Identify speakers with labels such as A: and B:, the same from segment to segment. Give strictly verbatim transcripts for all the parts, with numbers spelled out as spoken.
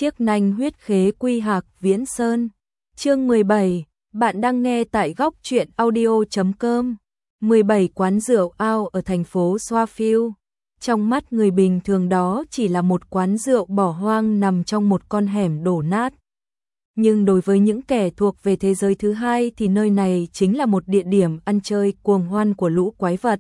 A: Chiếc nanh huyết khế quy hạc Viễn Sơn. Chương mười bảy, bạn đang nghe tại góc truyện audio chấm com. mười bảy quán rượu ao ở thành phố Swafield. Trong mắt người bình thường đó chỉ là một quán rượu bỏ hoang nằm trong một con hẻm đổ nát. Nhưng đối với những kẻ thuộc về thế giới thứ hai thì nơi này chính là một địa điểm ăn chơi cuồng hoan của lũ quái vật.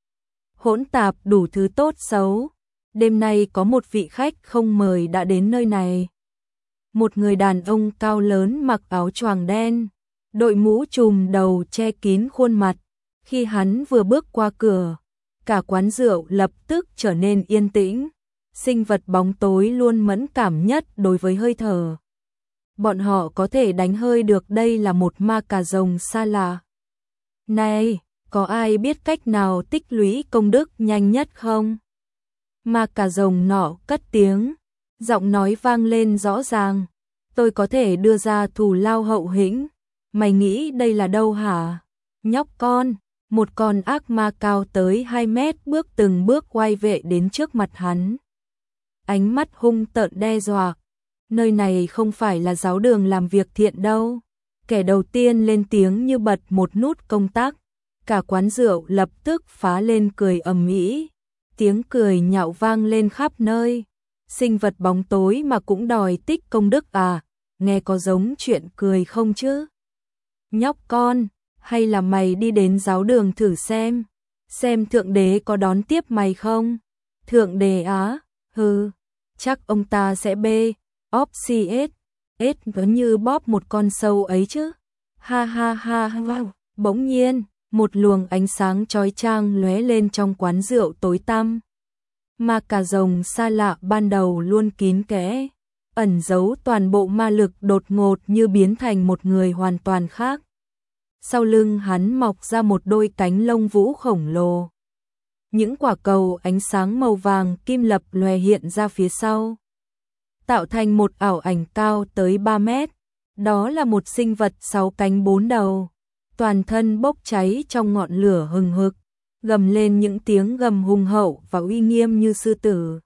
A: Hỗn tạp đủ thứ tốt xấu. Đêm nay có một vị khách không mời đã đến nơi này. Một người đàn ông cao lớn mặc áo choàng đen, đội mũ trùm đầu che kín khuôn mặt. Khi hắn vừa bước qua cửa, cả quán rượu lập tức trở nên yên tĩnh. Sinh vật bóng tối luôn mẫn cảm nhất đối với hơi thở. Bọn họ có thể đánh hơi được đây là một ma cà rồng xa lạ. Này, có ai biết cách nào tích lũy công đức nhanh nhất không? Ma cà rồng nọ cất tiếng, giọng nói vang lên rõ ràng. Tôi có thể đưa ra thù lao hậu hĩnh. Mày nghĩ đây là đâu hả? Nhóc con, một con ác ma cao tới hai mét bước từng bước quay vệ đến trước mặt hắn. Ánh mắt hung tợn đe dọa. Nơi này không phải là giáo đường làm việc thiện đâu. Kẻ đầu tiên lên tiếng như bật một nút công tắc. Cả quán rượu lập tức phá lên cười ầm ĩ. Tiếng cười nhạo vang lên khắp nơi. Sinh vật bóng tối mà cũng đòi tích công đức à? Nghe có giống chuyện cười không chứ? Nhóc con, hay là mày đi đến giáo đường thử xem, xem thượng đế có đón tiếp mày không? Thượng đế á? Hừ, chắc ông ta sẽ bê, óp xì ết, ết như bóp một con sâu ấy chứ. Ha ha ha ha. Bỗng nhiên, một luồng ánh sáng chói chang lóe lên trong quán rượu tối tăm. Ma cà rồng xa lạ ban đầu luôn kín kẽ, ẩn giấu toàn bộ ma lực đột ngột như biến thành một người hoàn toàn khác. Sau lưng hắn mọc ra một đôi cánh lông vũ khổng lồ. Những quả cầu ánh sáng màu vàng kim lập lòe hiện ra phía sau, tạo thành một ảo ảnh cao tới ba mét. Đó là một sinh vật sáu cánh bốn đầu, toàn thân bốc cháy trong ngọn lửa hừng hực, gầm lên những tiếng gầm hùng hậu và uy nghiêm như sư tử.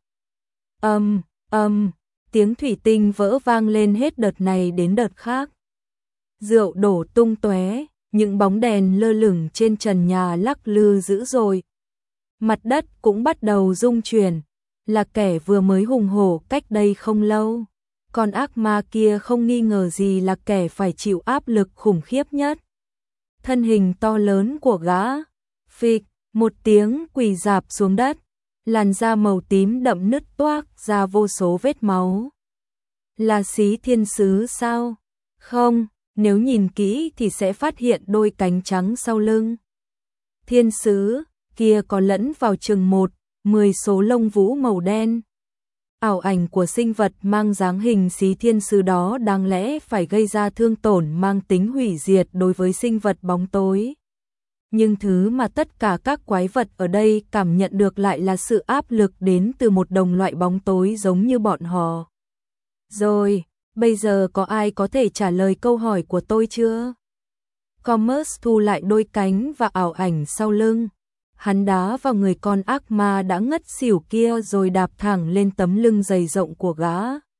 A: Âm, âm, tiếng thủy tinh vỡ vang lên hết đợt này đến đợt khác. Rượu đổ tung tóe, những bóng đèn lơ lửng trên trần nhà lắc lư dữ dội. Mặt đất cũng bắt đầu rung chuyển, là kẻ vừa mới hùng hổ cách đây không lâu. Con ác ma kia không nghi ngờ gì là kẻ phải chịu áp lực khủng khiếp nhất. Thân hình to lớn của gã, phịch, một tiếng quỳ rạp xuống đất, làn da màu tím đậm nứt toác ra vô số vết máu. Là Xí Thiên Sứ sao? Không, nếu nhìn kỹ thì sẽ phát hiện đôi cánh trắng sau lưng. Thiên sứ kia có lẫn vào chừng một, mười số lông vũ màu đen. Ảo ảnh của sinh vật mang dáng hình Xí Thiên Sứ đó đáng lẽ phải gây ra thương tổn mang tính hủy diệt đối với sinh vật bóng tối. Nhưng thứ mà tất cả các quái vật ở đây cảm nhận được lại là sự áp lực đến từ một đồng loại bóng tối giống như bọn họ. Rồi, bây giờ có ai có thể trả lời câu hỏi của tôi chưa? Commerce thu lại đôi cánh và ảo ảnh sau lưng. Hắn đá vào người con ác ma đã ngất xỉu kia rồi đạp thẳng lên tấm lưng dày rộng của gã.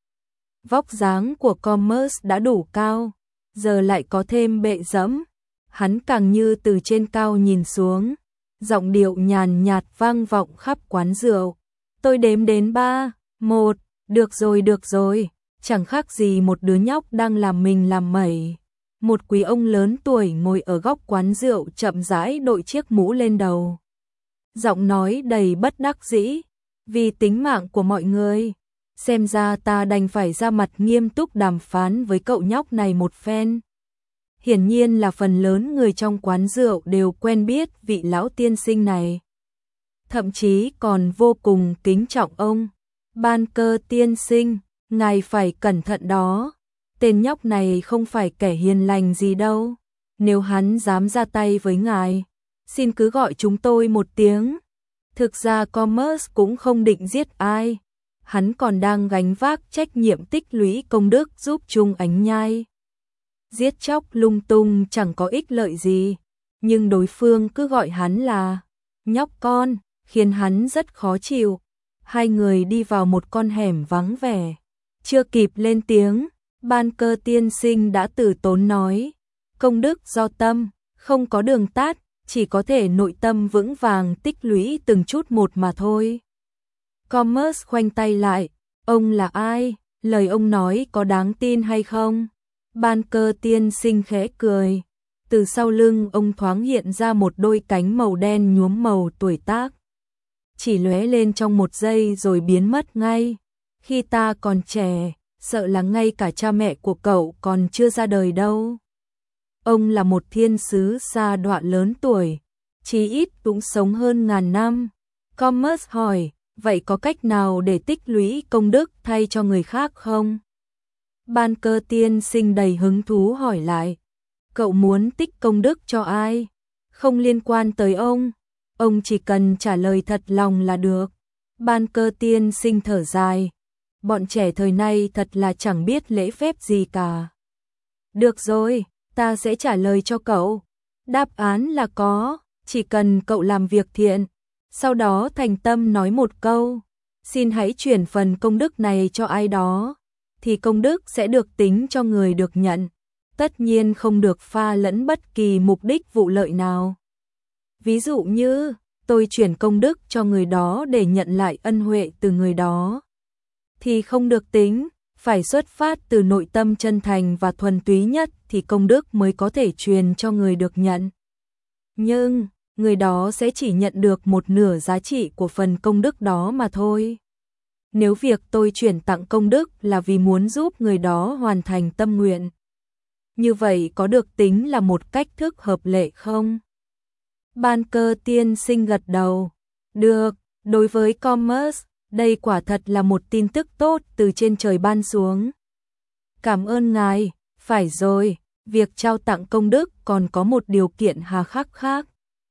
A: Vóc dáng của Commerce đã đủ cao, giờ lại có thêm bệ dẫm. Hắn càng như từ trên cao nhìn xuống, giọng điệu nhàn nhạt vang vọng khắp quán rượu. Tôi đếm đến ba, một, được rồi được rồi, chẳng khác gì một đứa nhóc đang làm mình làm mẩy. Một quý ông lớn tuổi ngồi ở góc quán rượu chậm rãi đội chiếc mũ lên đầu. Giọng nói đầy bất đắc dĩ, vì tính mạng của mọi người, xem ra ta đành phải ra mặt nghiêm túc đàm phán với cậu nhóc này một phen. Hiển nhiên là phần lớn người trong quán rượu đều quen biết vị lão tiên sinh này. Thậm chí còn vô cùng kính trọng ông. Ban Cơ tiên sinh, ngài phải cẩn thận đó. Tên nhóc này không phải kẻ hiền lành gì đâu. Nếu hắn dám ra tay với ngài, xin cứ gọi chúng tôi một tiếng. Thực ra Commerce cũng không định giết ai. Hắn còn đang gánh vác trách nhiệm tích lũy công đức giúp Trung Ánh Nhai. Giết chóc lung tung chẳng có ích lợi gì, nhưng đối phương cứ gọi hắn là nhóc con, khiến hắn rất khó chịu. Hai người đi vào một con hẻm vắng vẻ. Chưa kịp lên tiếng, Ban Cơ tiên sinh đã từ tốn nói, công đức do tâm, không có đường tắt, chỉ có thể nội tâm vững vàng tích lũy từng chút một mà thôi. Commerce khoanh tay lại, ông là ai? Lời ông nói có đáng tin hay không? Ban Cơ tiên sinh khẽ cười, từ sau lưng ông thoáng hiện ra một đôi cánh màu đen nhuốm màu tuổi tác. Chỉ lóe lên trong một giây rồi biến mất ngay. Khi ta còn trẻ, sợ là ngay cả cha mẹ của cậu còn chưa ra đời đâu. Ông là một thiên sứ sa đọa lớn tuổi, chí ít cũng sống hơn ngàn năm. Commerce hỏi, vậy có cách nào để tích lũy công đức thay cho người khác không? Ban Cơ tiên sinh đầy hứng thú hỏi lại, cậu muốn tích công đức cho ai? Không liên quan tới ông, ông chỉ cần trả lời thật lòng là được. Ban Cơ tiên sinh thở dài, bọn trẻ thời nay thật là chẳng biết lễ phép gì cả. Được rồi, ta sẽ trả lời cho cậu. Đáp án là có, chỉ cần cậu làm việc thiện, sau đó thành tâm nói một câu, xin hãy chuyển phần công đức này cho ai đó, thì công đức sẽ được tính cho người được nhận, tất nhiên không được pha lẫn bất kỳ mục đích vụ lợi nào. Ví dụ như, tôi chuyển công đức cho người đó để nhận lại ân huệ từ người đó, thì không được tính, phải xuất phát từ nội tâm chân thành và thuần túy nhất thì công đức mới có thể truyền cho người được nhận. Nhưng, người đó sẽ chỉ nhận được một nửa giá trị của phần công đức đó mà thôi. Nếu việc tôi chuyển tặng công đức là vì muốn giúp người đó hoàn thành tâm nguyện, như vậy có được tính là một cách thức hợp lệ không? Ban Cơ tiên sinh gật đầu. Được, đối với Commerce, đây quả thật là một tin tức tốt từ trên trời ban xuống. Cảm ơn ngài, phải rồi, việc trao tặng công đức còn có một điều kiện hà khắc khác.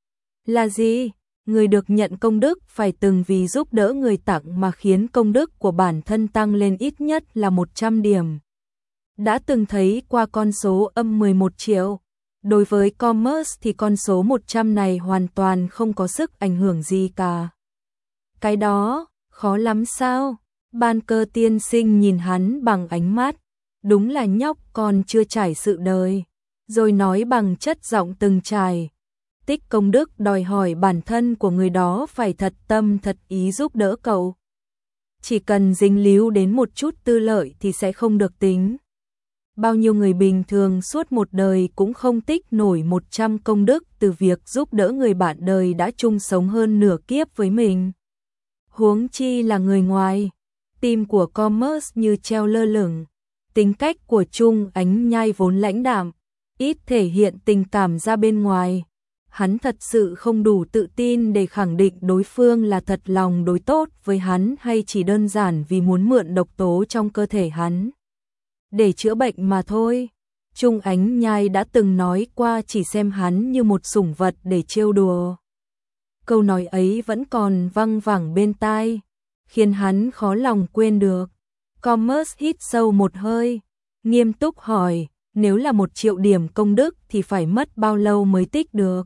A: Là gì? Người được nhận công đức phải từng vì giúp đỡ người tặng mà khiến công đức của bản thân tăng lên ít nhất là một trăm điểm. Đã từng thấy qua con số âm mười một triệu. Đối với Commerce thì con số một trăm này hoàn toàn không có sức ảnh hưởng gì cả. Cái đó, khó lắm sao? Ban Cơ tiên sinh nhìn hắn bằng ánh mắt, đúng là nhóc còn chưa trải sự đời, rồi nói bằng chất giọng từng trải. Tích công đức đòi hỏi bản thân của người đó phải thật tâm thật ý giúp đỡ cậu. Chỉ cần dính líu đến một chút tư lợi thì sẽ không được tính. Bao nhiêu người bình thường suốt một đời cũng không tích nổi một trăm công đức từ việc giúp đỡ người bạn đời đã chung sống hơn nửa kiếp với mình. Huống chi là người ngoài. Tim của Commerce như treo lơ lửng. Tính cách của Trung Ánh Nhai vốn lãnh đạm, ít thể hiện tình cảm ra bên ngoài. Hắn thật sự không đủ tự tin để khẳng định đối phương là thật lòng đối tốt với hắn hay chỉ đơn giản vì muốn mượn độc tố trong cơ thể hắn để chữa bệnh mà thôi. Trung Ánh Nhai đã từng nói qua chỉ xem hắn như một sủng vật để trêu đùa. Câu nói ấy vẫn còn văng vẳng bên tai, khiến hắn khó lòng quên được. Commerce hít sâu một hơi, nghiêm túc hỏi, nếu là một triệu điểm công đức thì phải mất bao lâu mới tích được?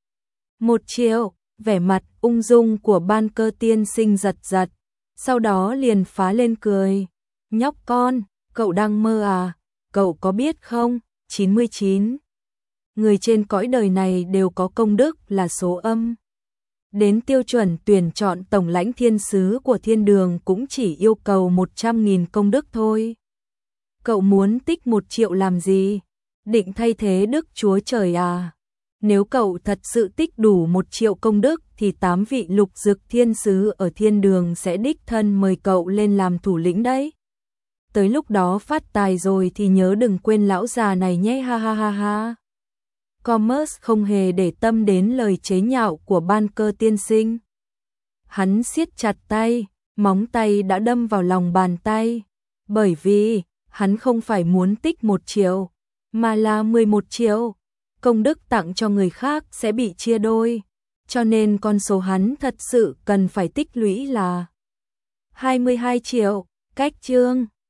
A: Một triệu, vẻ mặt ung dung của Ban Cơ tiên sinh giật giật, sau đó liền phá lên cười. Nhóc con, cậu đang mơ à? Cậu có biết không, chín mươi chín người trên cõi đời này đều có công đức là số âm. Đến tiêu chuẩn tuyển chọn tổng lãnh thiên sứ của thiên đường cũng chỉ yêu cầu một trăm nghìn công đức thôi. Cậu muốn tích một triệu làm gì? Định thay thế Đức Chúa Trời à? Nếu cậu thật sự tích đủ một triệu công đức thì tám vị lục dực thiên sứ ở thiên đường sẽ đích thân mời cậu lên làm thủ lĩnh đấy. Tới lúc đó phát tài rồi thì nhớ đừng quên lão già này nhé, ha ha ha ha. Commerce không hề để tâm đến lời chế nhạo của Ban Cơ tiên sinh. Hắn siết chặt tay, móng tay đã đâm vào lòng bàn tay, bởi vì hắn không phải muốn tích một triệu, mà là mười một triệu. Công đức tặng cho người khác sẽ bị chia đôi, cho nên con số hắn thật sự cần phải tích lũy là hai mươi hai triệu. Cách chương